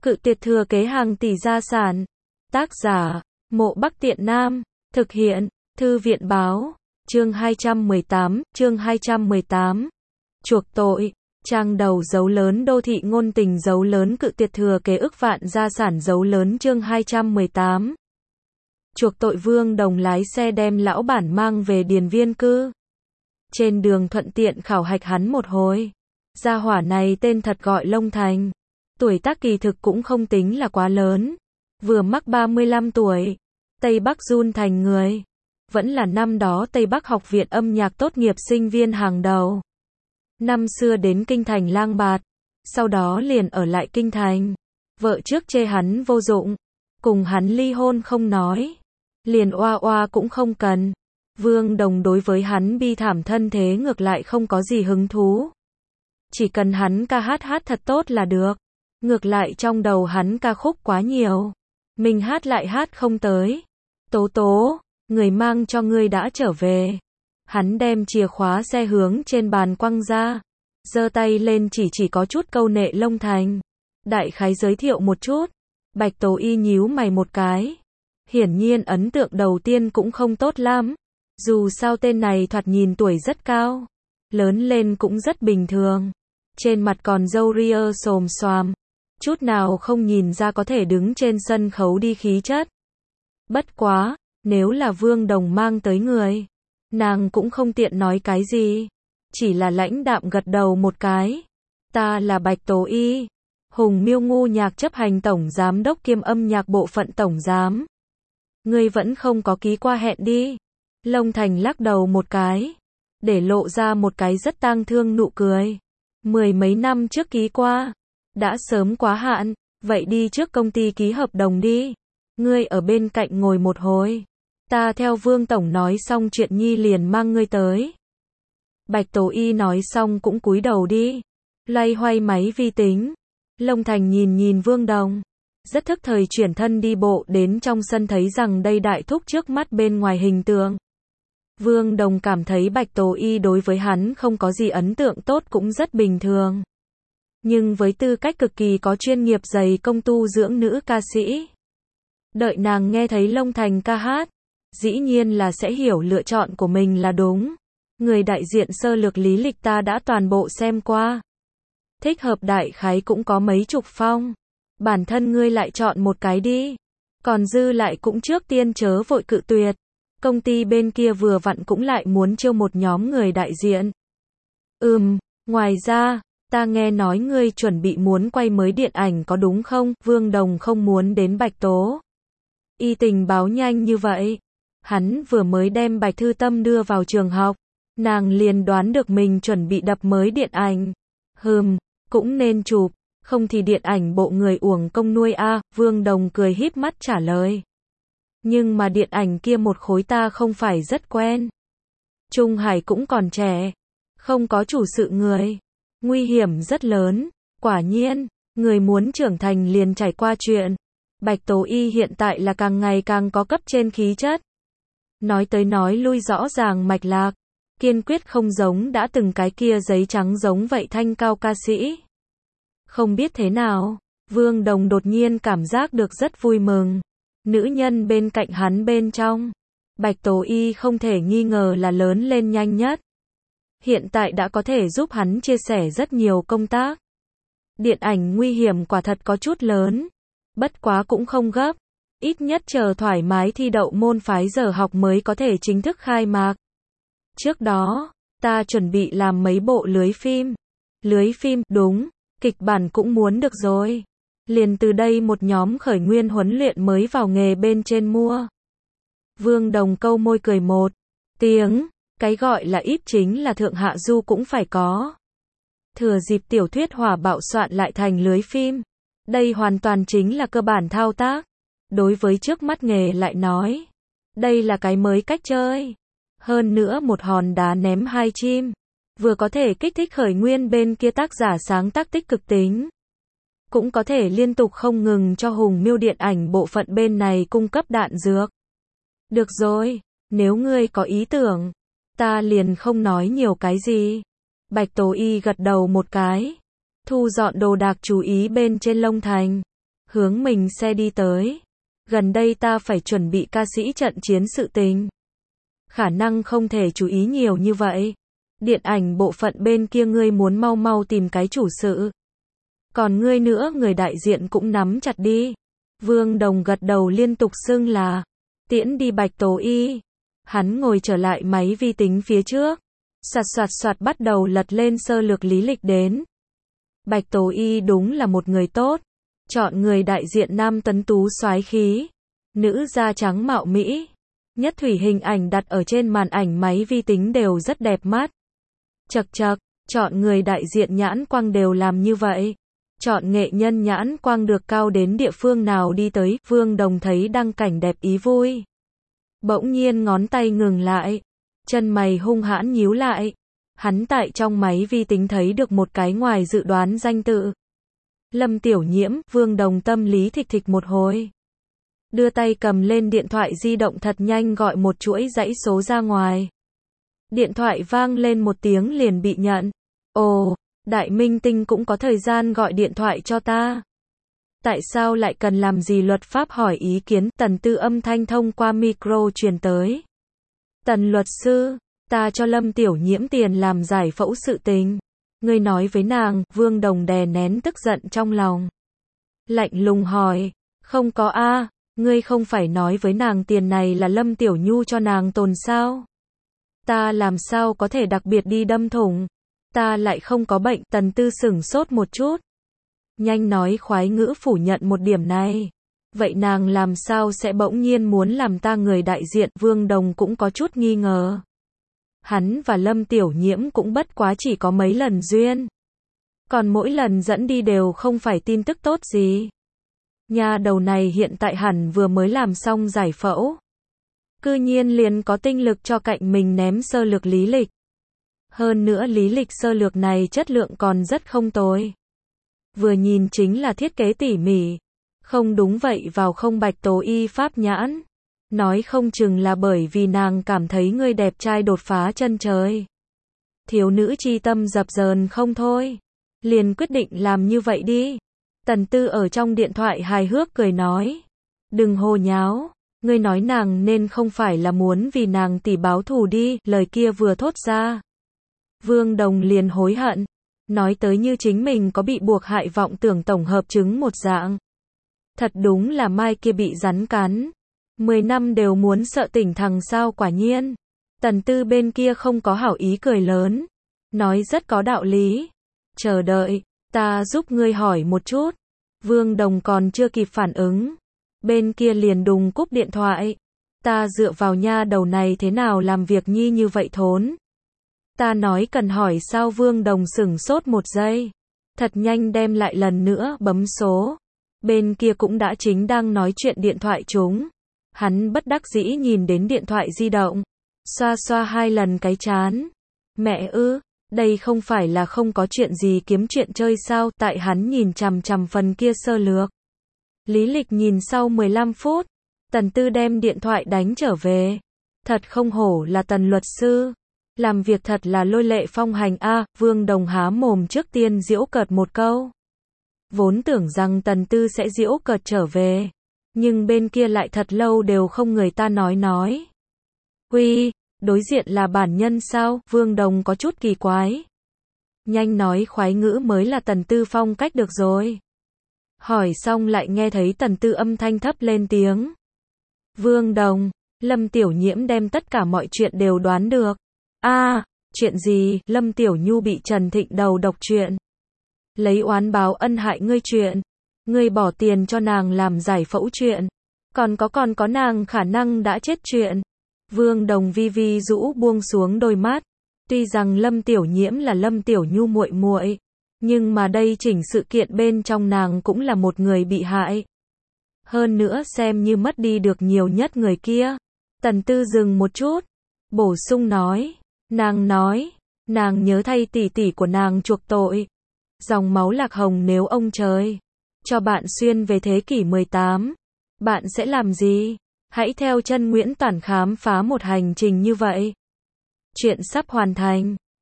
Cự tuyệt thừa kế hàng tỷ gia sản. Tác giả, Mộ Bắc Tiện Nam. Thực hiện, Thư viện báo. Chương 218. Chuộc tội. Trang đầu dấu lớn đô thị ngôn tình dấu lớn cự tuyệt thừa kế ức vạn gia sản dấu lớn chương 218. Chuộc tội Vương Đồng lái xe đem lão bản mang về điền viên cư. Trên đường thuận tiện khảo hạch hắn một hồi. Gia hỏa này tên thật gọi Long Thành. Tuổi tác kỳ thực cũng không tính là quá lớn. Vừa mắc 35 tuổi. Tây Bắc run thành người. Vẫn là năm đó Tây Bắc học viện âm nhạc tốt nghiệp sinh viên hàng đầu. Năm xưa đến Kinh Thành lang bạt. Sau đó liền ở lại Kinh Thành. Vợ trước chê hắn vô dụng. Cùng hắn ly hôn không nói. Liền oa oa cũng không cần. Vương Đồng đối với hắn bi thảm thân thế ngược lại không có gì hứng thú. Chỉ cần hắn ca hát thật tốt là được. Ngược lại trong đầu hắn ca khúc quá nhiều. Mình hát lại hát không tới. Tố tố, người mang cho ngươi đã trở về. Hắn đem chìa khóa xe hướng trên bàn quăng ra. Giơ tay lên chỉ có chút câu nệ Long Thành. Đại khái giới thiệu một chút. Bạch Tố Y nhíu mày một cái. Hiển nhiên ấn tượng đầu tiên cũng không tốt lắm. Dù sao tên này thoạt nhìn tuổi rất cao. Lớn lên cũng rất bình thường. Trên mặt còn râu ria xồm xoàm. Chút nào không nhìn ra có thể đứng trên sân khấu đi khí chất. Bất quá, nếu là Vương Đồng mang tới người, nàng cũng không tiện nói cái gì. Chỉ là lãnh đạm gật đầu một cái. Ta là Bạch Tố Y. Hùng Miêu Ngu Nhạc chấp hành tổng giám đốc kiêm âm nhạc bộ phận tổng giám. Ngươi vẫn không có ký qua hẹn đi. Long Thành lắc đầu một cái. Để lộ ra một cái rất tang thương nụ cười. 10 mấy năm trước ký qua. Đã sớm quá hạn. Vậy đi trước công ty ký hợp đồng đi. Ngươi ở bên cạnh ngồi một hồi. Ta theo Vương Tổng nói xong chuyện nhi liền mang ngươi tới. Bạch Tố Y nói xong cũng cúi đầu đi. Loay hoay máy vi tính. Long Thành nhìn Vương Đồng. Rất thức thời chuyển thân đi bộ đến trong sân thấy rằng đây đại thúc trước mắt bên ngoài hình tượng. Vương Đồng cảm thấy Bạch Tố Y đối với hắn không có gì ấn tượng tốt cũng rất bình thường. Nhưng với tư cách cực kỳ có chuyên nghiệp dày công tu dưỡng nữ ca sĩ. Đợi nàng nghe thấy Long Thành ca hát. Dĩ nhiên là sẽ hiểu lựa chọn của mình là đúng. Người đại diện sơ lược lý lịch ta đã toàn bộ xem qua. Thích hợp đại khái cũng có mấy chục phong. Bản thân ngươi lại chọn một cái đi. Còn dư lại cũng trước tiên chớ vội cự tuyệt. Công ty bên kia vừa vặn cũng lại muốn chiêu một nhóm người đại diện. Ngoài ra, ta nghe nói ngươi chuẩn bị muốn quay mới điện ảnh có đúng không? Vương Đồng không muốn đến Bạch Tố Y tình báo nhanh như vậy. Hắn vừa mới đem Bạch Thư Tâm đưa vào trường học. Nàng liền đoán được mình chuẩn bị đập mới điện ảnh. Cũng nên chụp. Không thì điện ảnh bộ người uổng công nuôi a. Vương Đồng cười híp mắt trả lời. Nhưng mà điện ảnh kia một khối ta không phải rất quen. Trung Hải cũng còn trẻ. Không có chủ sự người. Nguy hiểm rất lớn. Quả nhiên, người muốn trưởng thành liền trải qua chuyện. Bạch Tố Y hiện tại là càng ngày càng có cấp trên khí chất. Nói tới nói lui rõ ràng mạch lạc. Kiên quyết không giống đã từng cái kia giấy trắng giống vậy thanh cao ca sĩ. Không biết thế nào, Vương Đồng đột nhiên cảm giác được rất vui mừng. Nữ nhân bên cạnh hắn bên trong. Bạch Tố Y không thể nghi ngờ là lớn lên nhanh nhất. Hiện tại đã có thể giúp hắn chia sẻ rất nhiều công tác. Điện ảnh nguy hiểm quả thật có chút lớn. Bất quá cũng không gấp. Ít nhất chờ thoải mái thi đậu môn phái giờ học mới có thể chính thức khai mạc. Trước đó, ta chuẩn bị làm mấy bộ lưới phim. Lưới phim, đúng. Kịch bản cũng muốn được rồi. Liền từ đây một nhóm khởi nguyên huấn luyện mới vào nghề bên trên mua. Vương Đồng câu môi cười một tiếng. Cái gọi là ít chính là thượng hạ du cũng phải có. Thừa dịp tiểu thuyết hỏa bạo soạn lại thành lưới phim. Đây hoàn toàn chính là cơ bản thao tác. Đối với trước mắt nghề lại nói. Đây là cái mới cách chơi. Hơn nữa một hòn đá ném hai chim. Vừa có thể kích thích khởi nguyên bên kia tác giả sáng tác tích cực tính. Cũng có thể liên tục không ngừng cho Hùng Miêu điện ảnh bộ phận bên này cung cấp đạn dược. Được rồi, nếu ngươi có ý tưởng, ta liền không nói nhiều cái gì. Bạch Tố Y gật đầu một cái. Thu dọn đồ đạc chú ý bên trên Long Thành. hướng mình xe đi tới. Gần đây ta phải chuẩn bị ca sĩ trận chiến sự tình. Khả năng không thể chú ý nhiều như vậy. Điện ảnh bộ phận bên kia ngươi muốn mau mau tìm cái chủ sự. Còn ngươi nữa người đại diện cũng nắm chặt đi. Vương Đồng gật đầu liên tục xưng là. Tiễn đi Bạch Tố Y. Hắn ngồi trở lại máy vi tính phía trước. Soạt soạt soạt bắt đầu lật lên sơ lược lý lịch đến. Bạch Tố Y đúng là một người tốt. Chọn người đại diện nam tuấn tú soái khí. Nữ da trắng mạo mỹ. Nhất thủy hình ảnh đặt ở trên màn ảnh máy vi tính đều rất đẹp mắt. Chật chật, chọn người đại diện nhãn quang đều làm như vậy. Chọn nghệ nhân nhãn quang được cao đến địa phương nào đi tới, Vương Đồng thấy đăng cảnh đẹp ý vui. Bỗng nhiên ngón tay ngừng lại. Chân mày hung hãn nhíu lại. Hắn tại trong máy vi tính thấy được một cái ngoài dự đoán danh tự. Lâm Tiểu Nhiễm, Vương Đồng tâm lý thịch thịch một hồi. Đưa tay cầm lên điện thoại di động thật nhanh gọi một chuỗi dãy số ra ngoài. Điện thoại vang lên một tiếng liền bị nhận. Ồ, đại minh tinh cũng có thời gian gọi điện thoại cho ta. Tại sao lại cần làm gì luật pháp hỏi ý kiến, Tần Tư âm thanh thông qua micro truyền tới. Tần luật sư, ta cho Lâm Tiểu Nhiễm tiền làm giải phẫu sự tình. Ngươi nói với nàng, Vương Đồng đè nén tức giận trong lòng. Lạnh lùng hỏi, không có a, ngươi không phải nói với nàng tiền này là Lâm Tiểu Nhu cho nàng tồn sao? Ta làm sao có thể đặc biệt đi đâm thủng? Ta lại không có bệnh, Tần Tư sửng sốt một chút. Nhanh nói khoái ngữ phủ nhận một điểm này. Vậy nàng làm sao sẽ bỗng nhiên muốn làm ta người đại diện, Vương Đồng cũng có chút nghi ngờ. Hắn và Lâm Tiểu Nhiễm cũng bất quá chỉ có mấy lần duyên. Còn mỗi lần dẫn đi đều không phải tin tức tốt gì. Nhà đầu này hiện tại hẳn vừa mới làm xong giải phẫu. Cư nhiên liền có tinh lực cho cạnh mình ném sơ lược lý lịch. Hơn nữa lý lịch sơ lược này chất lượng còn rất không tồi. Vừa nhìn chính là thiết kế tỉ mỉ. Không đúng vậy vào không Bạch Tố Y pháp nhãn. Nói không chừng là bởi vì nàng cảm thấy ngươi đẹp trai đột phá chân trời. Thiếu nữ chi tâm dập dờn không thôi. Liền quyết định làm như vậy đi. Tần Tư ở trong điện thoại hài hước cười nói. Đừng hồ nháo. Ngươi nói nàng nên không phải là muốn vì nàng tỷ báo thù đi. Lời kia vừa thốt ra. Vương Đồng liền hối hận. Nói tới như chính mình có bị buộc hại vọng tưởng tổng hợp chứng một dạng. Thật đúng là mai kia bị rắn cắn. 10 năm đều muốn sợ tỉnh thằng sao quả nhiên. Tần Tư bên kia không có hảo ý cười lớn. Nói rất có đạo lý. Chờ đợi, ta giúp ngươi hỏi một chút. Vương Đồng còn chưa kịp phản ứng. Bên kia liền đùng cúp điện thoại. Ta dựa vào nha đầu này thế nào làm việc nhi như vậy thốn. Ta nói cần hỏi sao, Vương Đồng sửng sốt một giây. Thật nhanh đem lại lần nữa bấm số. Bên kia cũng đã chính đang nói chuyện điện thoại chúng. Hắn bất đắc dĩ nhìn đến điện thoại di động. Xoa xoa 2 lần cái trán. Mẹ ư, đây không phải là không có chuyện gì kiếm chuyện chơi sao, tại hắn nhìn chằm chằm phần kia sơ lược. Lý lịch nhìn sau 15 phút. Tần Tư đem điện thoại đánh trở về. Thật không hổ là Tần luật sư. Làm việc thật là lôi lệ phong hành a. Vương Đồng há mồm trước tiên giễu cợt một câu. Vốn tưởng rằng Tần Tư sẽ giễu cợt trở về. Nhưng bên kia lại thật lâu đều không người ta nói. Uy, đối diện là bản nhân sao? Vương Đồng có chút kỳ quái. Nhanh nói khoái ngữ mới là Tần Tư phong cách được rồi. Hỏi xong lại nghe thấy Tần Tư âm thanh thấp lên tiếng. Vương Đồng, Lâm Tiểu Nhiễm đem tất cả mọi chuyện đều đoán được. Chuyện gì? Lâm Tiểu Nhu bị Trần Thịnh đầu độc chuyện. Lấy oán báo ân hại ngươi chuyện. Ngươi bỏ tiền cho nàng làm giải phẫu chuyện. Còn có nàng khả năng đã chết chuyện. Vương Đồng vi vi rũ buông xuống đôi mắt. Tuy rằng Lâm Tiểu Nhiễm là Lâm Tiểu Nhu muội muội, nhưng mà đây chỉnh sự kiện bên trong nàng cũng là một người bị hại. Hơn nữa xem như mất đi được nhiều nhất người kia. Tần Tư dừng một chút. Bổ sung nói. Nàng nhớ thay tỷ tỷ của nàng chuộc tội. Dòng máu Lạc Hồng nếu ông trời cho bạn xuyên về thế kỷ 18, bạn sẽ làm gì? Hãy theo chân Nguyễn Toản khám phá một hành trình như vậy. Chuyện sắp hoàn thành.